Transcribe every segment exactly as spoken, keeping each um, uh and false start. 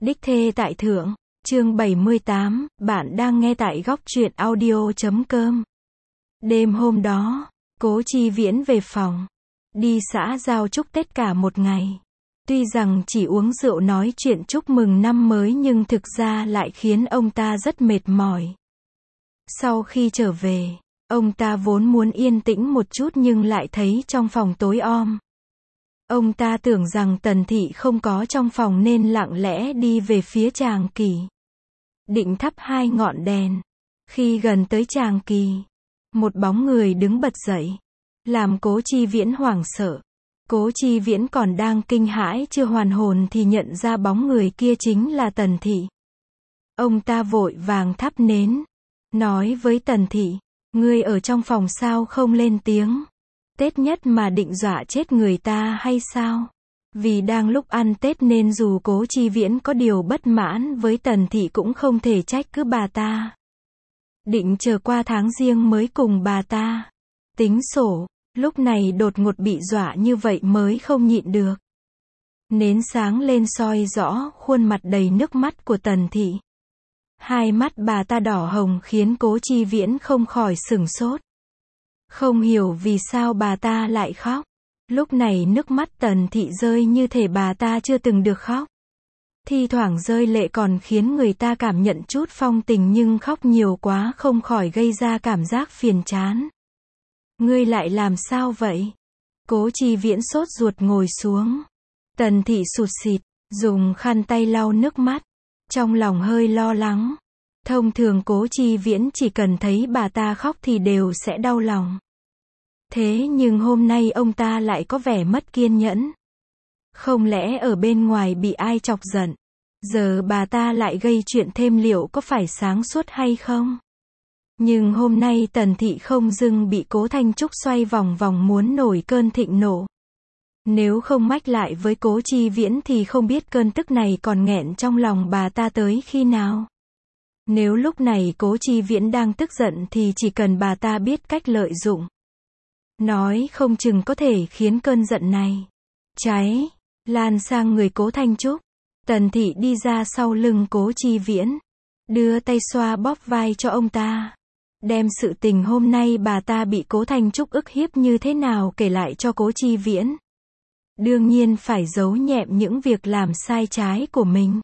Đích thê tại thượng, chương bảy mươi tám, bạn đang nghe tại góc truyện audio chấm com. Đêm hôm đó, Cố Chi Viễn về phòng, đi xã giao chúc Tết cả một ngày. Tuy rằng chỉ uống rượu nói chuyện chúc mừng năm mới nhưng thực ra lại khiến ông ta rất mệt mỏi. Sau khi trở về, ông ta vốn muốn yên tĩnh một chút nhưng lại thấy trong phòng tối om. Ông ta tưởng rằng Tần Thị không có trong phòng nên lặng lẽ đi về phía Tràng Kỳ. Định thắp hai ngọn đèn. Khi gần tới Tràng Kỳ, một bóng người đứng bật dậy, làm Cố Chi Viễn hoảng sợ. Cố Chi Viễn còn đang kinh hãi chưa hoàn hồn thì nhận ra bóng người kia chính là Tần Thị. Ông ta vội vàng thắp nến, nói với Tần Thị, ngươi ở trong phòng sao không lên tiếng? Tết nhất mà định dọa chết người ta hay sao? Vì đang lúc ăn Tết nên dù Cố Chi Viễn có điều bất mãn với Tần Thị cũng không thể trách cứ bà ta. Định chờ qua tháng Giêng mới cùng bà ta tính sổ, lúc này đột ngột bị dọa như vậy mới không nhịn được. Nến sáng lên soi rõ khuôn mặt đầy nước mắt của Tần Thị. Hai mắt bà ta đỏ hồng khiến Cố Chi Viễn không khỏi sửng sốt. Không hiểu vì sao bà ta lại khóc. Lúc này nước mắt Tần Thị rơi như thể bà ta chưa từng được khóc. Thi thoảng rơi lệ còn khiến người ta cảm nhận chút phong tình nhưng khóc nhiều quá không khỏi gây ra cảm giác phiền chán. Ngươi lại làm sao vậy? Cố Chi Viễn sốt ruột ngồi xuống. Tần Thị sụt sịt, dùng khăn tay lau nước mắt. Trong lòng hơi lo lắng. Thông thường Cố Chi Viễn chỉ cần thấy bà ta khóc thì đều sẽ đau lòng. Thế nhưng hôm nay ông ta lại có vẻ mất kiên nhẫn. Không lẽ ở bên ngoài bị ai chọc giận? Giờ bà ta lại gây chuyện thêm liệu có phải sáng suốt hay không? Nhưng hôm nay Tần Thị không dưng bị Cố Thanh Trúc xoay vòng vòng muốn nổi cơn thịnh nộ. Nếu không mách lại với Cố Chi Viễn thì không biết cơn tức này còn nghẹn trong lòng bà ta tới khi nào. Nếu lúc này Cố Chi Viễn đang tức giận thì chỉ cần bà ta biết cách lợi dụng, nói không chừng có thể khiến cơn giận này cháy lan sang người Cố Thanh Trúc. Tần Thị đi ra sau lưng Cố Chi Viễn, đưa tay xoa bóp vai cho ông ta, đem sự tình hôm nay bà ta bị Cố Thanh Trúc ức hiếp như thế nào kể lại cho Cố Chi Viễn. Đương nhiên phải giấu nhẹm những việc làm sai trái của mình.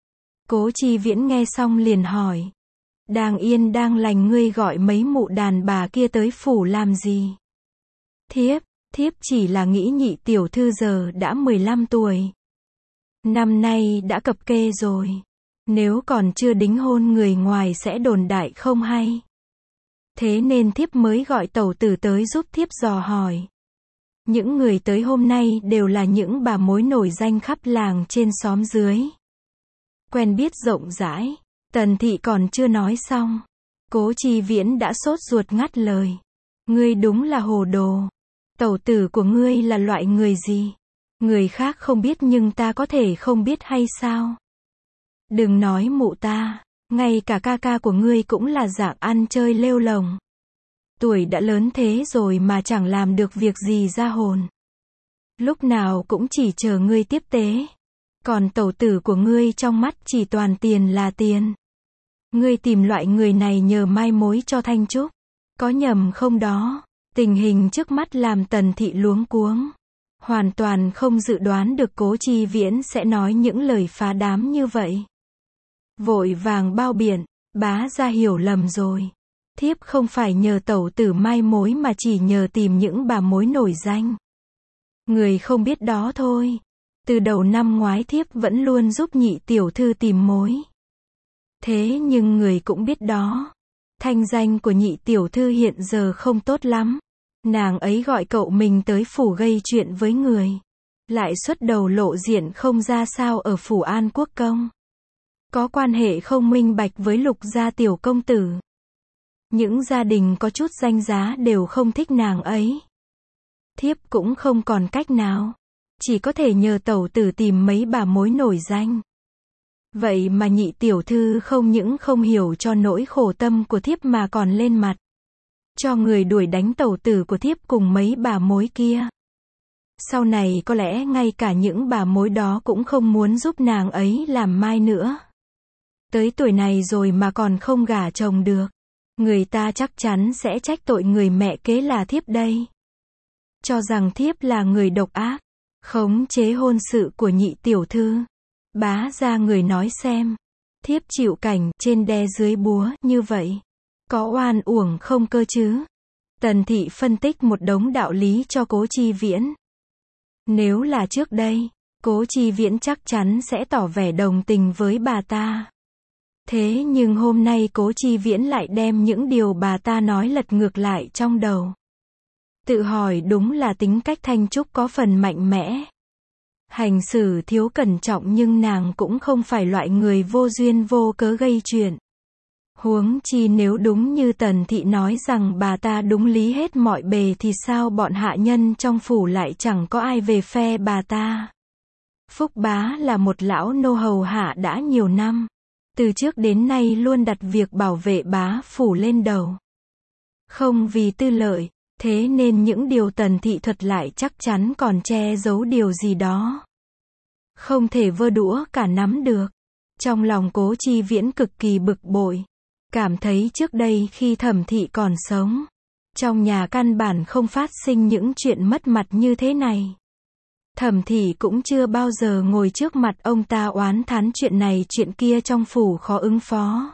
Cố Chi Viễn nghe xong liền hỏi, đang yên đang lành ngươi gọi mấy mụ đàn bà kia tới phủ làm gì? Thiếp, thiếp chỉ là nghĩ nhị tiểu thư giờ đã mười lăm tuổi. Năm nay đã cập kê rồi. Nếu còn chưa đính hôn người ngoài sẽ đồn đại không hay. Thế nên thiếp mới gọi tẩu tử tới giúp thiếp dò hỏi. Những người tới hôm nay đều là những bà mối nổi danh khắp làng trên xóm dưới. Quen biết rộng rãi. Tần Thị còn chưa nói xong, Cố Chi Viễn đã sốt ruột ngắt lời. Ngươi đúng là hồ đồ. Tẩu tử của ngươi là loại người gì? Người khác không biết nhưng ta có thể không biết hay sao? Đừng nói mụ ta, ngay cả ca ca của ngươi cũng là dạng ăn chơi lêu lồng. Tuổi đã lớn thế rồi mà chẳng làm được việc gì ra hồn. Lúc nào cũng chỉ chờ ngươi tiếp tế. Còn tẩu tử của ngươi trong mắt chỉ toàn tiền là tiền. Ngươi tìm loại người này nhờ mai mối cho Thanh Trúc. Có nhầm không đó? Tình hình trước mắt làm Tần Thị luống cuống. Hoàn toàn không dự đoán được Cố Chi Viễn sẽ nói những lời phá đám như vậy. Vội vàng bao biện, bá ra hiểu lầm rồi. Thiếp không phải nhờ tẩu tử mai mối mà chỉ nhờ tìm những bà mối nổi danh. Người không biết đó thôi. Từ đầu năm ngoái thiếp vẫn luôn giúp nhị tiểu thư tìm mối. Thế nhưng người cũng biết đó. Thanh danh của nhị tiểu thư hiện giờ không tốt lắm. Nàng ấy gọi cậu mình tới phủ gây chuyện với người. Lại xuất đầu lộ diện không ra sao ở phủ An Quốc Công. Có quan hệ không minh bạch với Lục gia tiểu công tử. Những gia đình có chút danh giá đều không thích nàng ấy. Thiếp cũng không còn cách nào. Chỉ có thể nhờ tẩu tử tìm mấy bà mối nổi danh. Vậy mà nhị tiểu thư không những không hiểu cho nỗi khổ tâm của thiếp mà còn lên mặt cho người đuổi đánh tẩu tử của thiếp cùng mấy bà mối kia. Sau này có lẽ ngay cả những bà mối đó cũng không muốn giúp nàng ấy làm mai nữa. Tới tuổi này rồi mà còn không gả chồng được. Người ta chắc chắn sẽ trách tội người mẹ kế là thiếp đây. Cho rằng thiếp là người độc ác, khống chế hôn sự của nhị tiểu thư. Bá ra người nói xem, thiếp chịu cảnh trên đe dưới búa như vậy, có oan uổng không cơ chứ? Tần thị phân tích một đống đạo lý cho Cố Chi Viễn. Nếu là trước đây, Cố Chi Viễn chắc chắn sẽ tỏ vẻ đồng tình với bà ta. Thế nhưng hôm nay Cố Chi Viễn lại đem những điều bà ta nói lật ngược lại trong đầu. Tự hỏi đúng là tính cách Thanh Trúc có phần mạnh mẽ. Hành xử thiếu cẩn trọng nhưng nàng cũng không phải loại người vô duyên vô cớ gây chuyện. Huống chi nếu đúng như Tần thị nói rằng bà ta đúng lý hết mọi bề thì sao bọn hạ nhân trong phủ lại chẳng có ai về phe bà ta. Phúc Bá là một lão nô hầu hạ đã nhiều năm. Từ trước đến nay luôn đặt việc bảo vệ bá phủ lên đầu. Không vì tư lợi, thế nên những điều Tần thị thuật lại chắc chắn còn che giấu điều gì đó. Không thể vơ đũa cả nắm được. Trong lòng Cố Chi Viễn cực kỳ bực bội. Cảm thấy trước đây khi Thẩm thị còn sống, trong nhà căn bản không phát sinh những chuyện mất mặt như thế này. Thẩm thị cũng chưa bao giờ ngồi trước mặt ông ta oán thán chuyện này chuyện kia trong phủ khó ứng phó.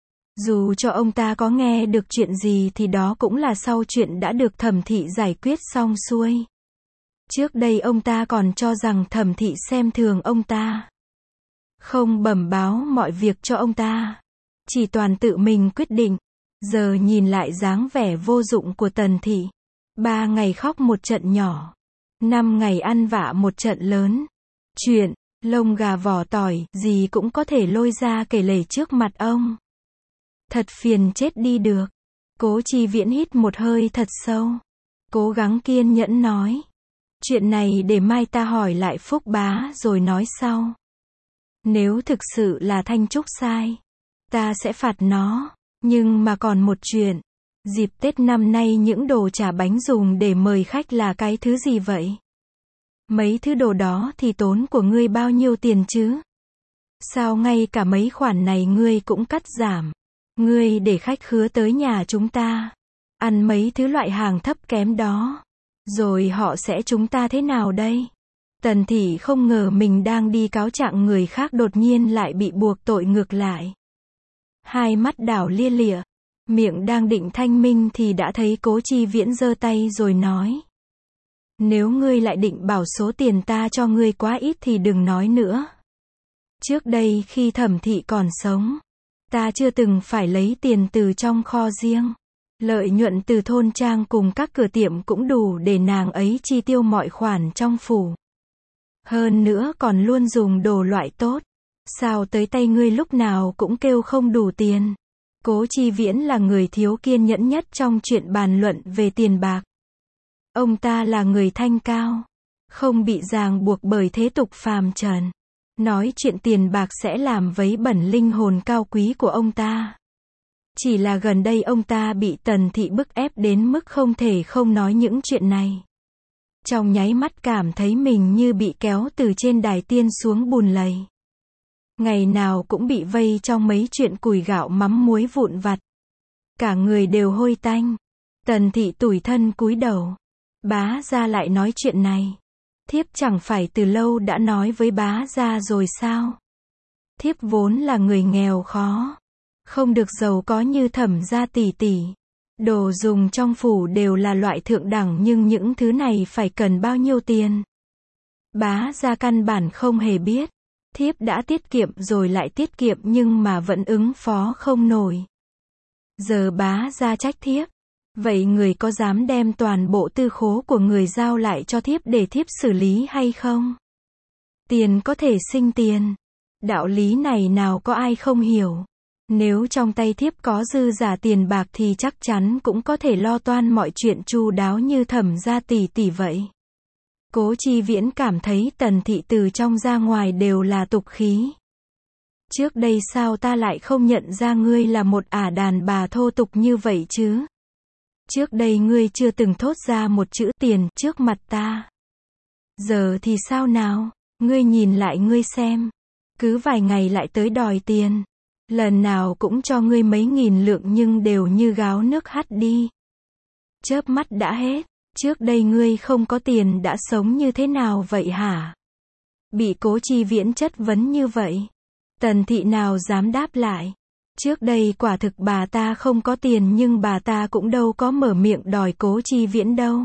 Dù cho ông ta có nghe được chuyện gì thì đó cũng là sau chuyện đã được Thẩm thị giải quyết xong xuôi. Trước đây ông ta còn cho rằng Thẩm thị xem thường ông ta, không bẩm báo mọi việc cho ông ta, chỉ toàn tự mình quyết định. Giờ nhìn lại dáng vẻ vô dụng của Tần thị, ba ngày khóc một trận nhỏ, năm ngày ăn vạ một trận lớn. Chuyện lông gà vỏ tỏi gì cũng có thể lôi ra kể lể trước mặt ông. Thật phiền chết đi được. Cố Chi Viễn hít một hơi thật sâu, cố gắng kiên nhẫn nói, chuyện này để mai ta hỏi lại Phúc Bá rồi nói sau. Nếu thực sự là Thanh Trúc sai, ta sẽ phạt nó. Nhưng mà còn một chuyện, dịp Tết năm nay những đồ chả bánh dùng để mời khách là cái thứ gì vậy? Mấy thứ đồ đó thì tốn của ngươi bao nhiêu tiền chứ? Sao ngay cả mấy khoản này ngươi cũng cắt giảm? Ngươi để khách khứa tới nhà chúng ta, ăn mấy thứ loại hàng thấp kém đó, rồi họ sẽ chúng ta thế nào đây? Tần thị không ngờ mình đang đi cáo trạng người khác đột nhiên lại bị buộc tội ngược lại. Hai mắt đảo lia lịa, miệng đang định thanh minh thì đã thấy Cố Chi Viễn giơ tay rồi nói. Nếu ngươi lại định bảo số tiền ta cho ngươi quá ít thì đừng nói nữa. Trước đây khi Thẩm thị còn sống, ta chưa từng phải lấy tiền từ trong kho riêng. Lợi nhuận từ thôn trang cùng các cửa tiệm cũng đủ để nàng ấy chi tiêu mọi khoản trong phủ. Hơn nữa còn luôn dùng đồ loại tốt. Sao tới tay ngươi lúc nào cũng kêu không đủ tiền? Cố Chi Viễn là người thiếu kiên nhẫn nhất trong chuyện bàn luận về tiền bạc. Ông ta là người thanh cao, không bị ràng buộc bởi thế tục phàm trần. Nói chuyện tiền bạc sẽ làm vấy bẩn linh hồn cao quý của ông ta. Chỉ là gần đây ông ta bị Tần thị bức ép đến mức không thể không nói những chuyện này. Trong nháy mắt cảm thấy mình như bị kéo từ trên đài tiên xuống bùn lầy. Ngày nào cũng bị vây trong mấy chuyện củi gạo mắm muối vụn vặt. Cả người đều hôi tanh. Tần thị tủi thân cúi đầu. Bá gia lại nói chuyện này. Thiếp chẳng phải từ lâu đã nói với bá gia rồi sao? Thiếp vốn là người nghèo khó, không được giàu có như Thẩm gia tỷ tỷ. Đồ dùng trong phủ đều là loại thượng đẳng nhưng những thứ này phải cần bao nhiêu tiền? Bá gia căn bản không hề biết. Thiếp đã tiết kiệm rồi lại tiết kiệm nhưng mà vẫn ứng phó không nổi. Giờ bá gia trách thiếp. Vậy người có dám đem toàn bộ tư khố của người giao lại cho thiếp để thiếp xử lý hay không? Tiền có thể sinh tiền. Đạo lý này nào có ai không hiểu. Nếu trong tay thiếp có dư giả tiền bạc thì chắc chắn cũng có thể lo toan mọi chuyện chu đáo như Thẩm gia tỷ tỷ vậy. Cố Chi Viễn cảm thấy Tần thị từ trong ra ngoài đều là tục khí. Trước đây sao ta lại không nhận ra ngươi là một ả đàn bà thô tục như vậy chứ? Trước đây ngươi chưa từng thốt ra một chữ tiền trước mặt ta. Giờ thì sao nào? Ngươi nhìn lại ngươi xem. Cứ vài ngày lại tới đòi tiền. Lần nào cũng cho ngươi mấy nghìn lượng nhưng đều như gáo nước hắt đi. Chớp mắt đã hết. Trước đây ngươi không có tiền đã sống như thế nào vậy hả? Bị Cố Chi Viễn chất vấn như vậy. Tần Thị nào dám đáp lại. Trước đây quả thực bà ta không có tiền nhưng bà ta cũng đâu có mở miệng đòi Cố Chi Viễn đâu.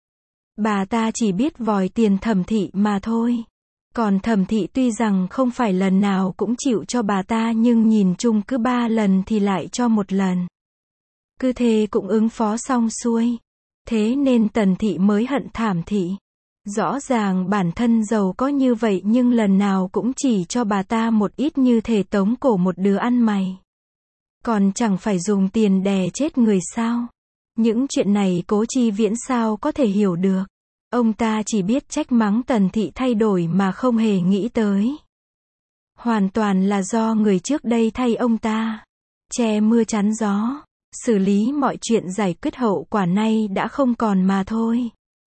Bà ta chỉ biết vòi tiền Thẩm Thị mà thôi. Còn Thẩm Thị tuy rằng không phải lần nào cũng chịu cho bà ta nhưng nhìn chung cứ ba lần thì lại cho một lần. Cứ thế cũng ứng phó xong xuôi. Thế nên Tần Thị mới hận Thẩm Thị. Rõ ràng bản thân giàu có như vậy nhưng lần nào cũng chỉ cho bà ta một ít như thể tống cổ một đứa ăn mày. Còn chẳng phải dùng tiền đè chết người sao? Những chuyện này Cố Chi Viễn sao có thể hiểu được. Ông ta chỉ biết trách mắng Tần Thị thay đổi mà không hề nghĩ tới. Hoàn toàn là do người trước đây thay ông ta. Che mưa chắn gió. Xử lý mọi chuyện giải quyết hậu quả nay đã không còn mà thôi.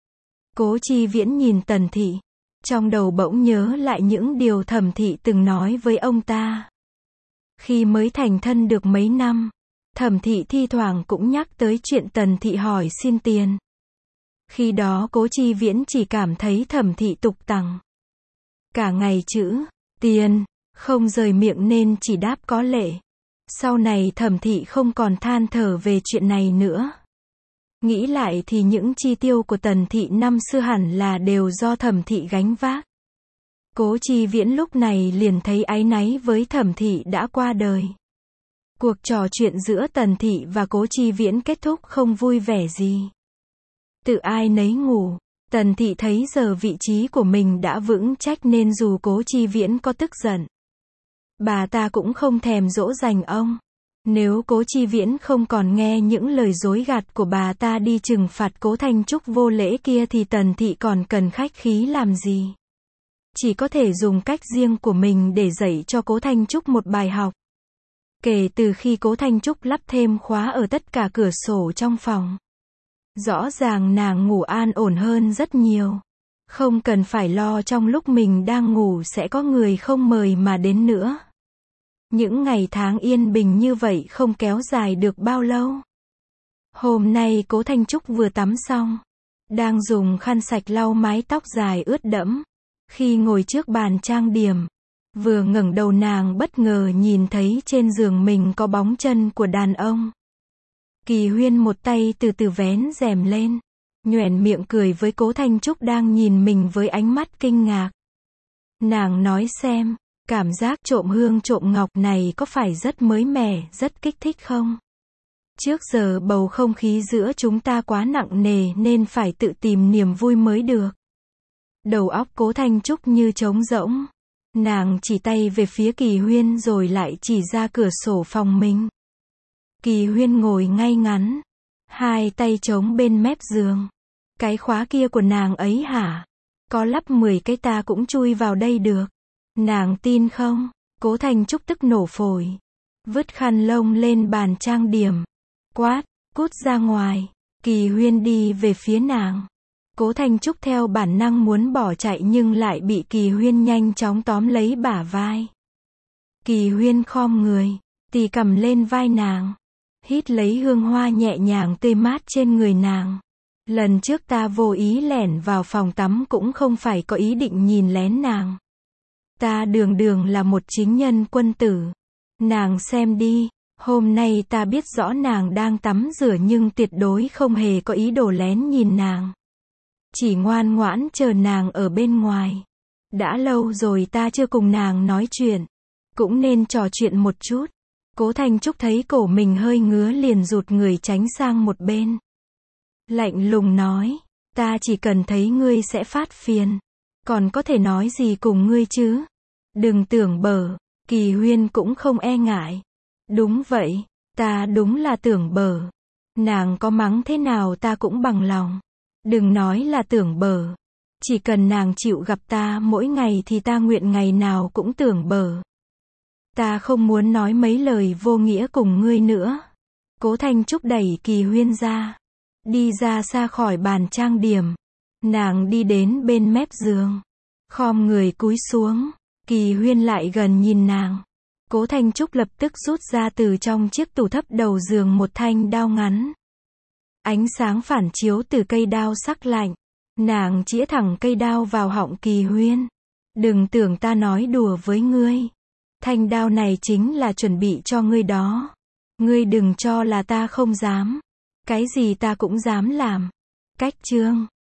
Cố Chi Viễn nhìn Tần Thị. Trong đầu bỗng nhớ lại những điều Thẩm Thị từng nói với ông ta. Khi mới thành thân được mấy năm, Thẩm Thị thi thoảng cũng nhắc tới chuyện Tần Thị hỏi xin tiền. Khi đó Cố Chi Viễn chỉ cảm thấy Thẩm Thị tục tằng. Cả ngày chữ tiền không rời miệng nên chỉ đáp có lệ. Sau này Thẩm Thị không còn than thở về chuyện này nữa. Nghĩ lại thì những chi tiêu của Tần Thị năm xưa hẳn là đều do Thẩm Thị gánh vác. Cố Chi Viễn lúc này liền thấy áy náy với Thẩm Thị đã qua đời. Cuộc trò chuyện giữa Tần Thị và Cố Chi Viễn kết thúc không vui vẻ gì. Tự ai nấy ngủ. Tần Thị thấy giờ vị trí của mình đã vững chắc nên dù Cố Chi Viễn có tức giận, bà ta cũng không thèm dỗ dành ông. Nếu Cố Chi Viễn không còn nghe những lời dối gạt của bà ta đi trừng phạt Cố Thanh Trúc vô lễ kia thì Tần Thị còn cần khách khí làm gì. Chỉ có thể dùng cách riêng của mình để dạy cho Cố Thanh Trúc một bài học. Kể từ khi Cố Thanh Trúc lắp thêm khóa ở tất cả cửa sổ trong phòng, rõ ràng nàng ngủ an ổn hơn rất nhiều. Không cần phải lo trong lúc mình đang ngủ sẽ có người không mời mà đến nữa. Những ngày tháng yên bình như vậy không kéo dài được bao lâu. Hôm nay Cố Thanh Trúc vừa tắm xong, đang dùng khăn sạch lau mái tóc dài ướt đẫm. Khi ngồi trước bàn trang điểm, vừa ngẩng đầu nàng bất ngờ nhìn thấy trên giường mình có bóng chân của đàn ông. Kỳ Huyên một tay từ từ vén rèm lên, nhoẻn miệng cười với Cố Thanh Trúc đang nhìn mình với ánh mắt kinh ngạc. Nàng nói xem, cảm giác trộm hương trộm ngọc này có phải rất mới mẻ, rất kích thích không? Trước giờ bầu không khí giữa chúng ta quá nặng nề nên phải tự tìm niềm vui mới được. Đầu óc Cố Thanh Trúc như trống rỗng. Nàng chỉ tay về phía Kỳ Huyên rồi lại chỉ ra cửa sổ phòng mình. Kỳ Huyên ngồi ngay ngắn, hai tay chống bên mép giường. Cái khóa kia của nàng ấy hả? Có lắp mười cái ta cũng chui vào đây được. Nàng tin không? Cố Thanh Trúc tức nổ phổi. Vứt khăn lông lên bàn trang điểm. Quát, cút ra ngoài. Kỳ Huyên đi về phía nàng. Cố Thanh Trúc theo bản năng muốn bỏ chạy nhưng lại bị Kỳ Huyên nhanh chóng tóm lấy bả vai. Kỳ Huyên khom người, tì cầm lên vai nàng. Hít lấy hương hoa nhẹ nhàng tươi mát trên người nàng. Lần trước ta vô ý lẻn vào phòng tắm cũng không phải có ý định nhìn lén nàng. Ta đường đường là một chính nhân quân tử. Nàng xem đi, hôm nay ta biết rõ nàng đang tắm rửa nhưng tuyệt đối không hề có ý đồ lén nhìn nàng. Chỉ ngoan ngoãn chờ nàng ở bên ngoài. Đã lâu rồi ta chưa cùng nàng nói chuyện. Cũng nên trò chuyện một chút. Cố Thanh Trúc thấy cổ mình hơi ngứa liền rụt người tránh sang một bên. Lạnh lùng nói, ta chỉ cần thấy ngươi sẽ phát phiền. Còn có thể nói gì cùng ngươi chứ? Đừng tưởng bở. Kỳ Huyên cũng không e ngại. Đúng vậy, ta đúng là tưởng bở. Nàng có mắng thế nào ta cũng bằng lòng. Đừng nói là tưởng bở. Chỉ cần nàng chịu gặp ta mỗi ngày thì ta nguyện ngày nào cũng tưởng bở. Ta không muốn nói mấy lời vô nghĩa cùng ngươi nữa. Cố Thanh Trúc đẩy Kỳ Huyên ra. Đi ra xa khỏi bàn trang điểm. Nàng đi đến bên mép giường, khom người cúi xuống, Kỳ Huyên lại gần nhìn nàng. Cố Thanh Trúc lập tức rút ra từ trong chiếc tủ thấp đầu giường một thanh đao ngắn. Ánh sáng phản chiếu từ cây đao sắc lạnh. Nàng chĩa thẳng cây đao vào họng Kỳ Huyên. Đừng tưởng ta nói đùa với ngươi. Thanh đao này chính là chuẩn bị cho ngươi đó. Ngươi đừng cho là ta không dám. Cái gì ta cũng dám làm. Cách chương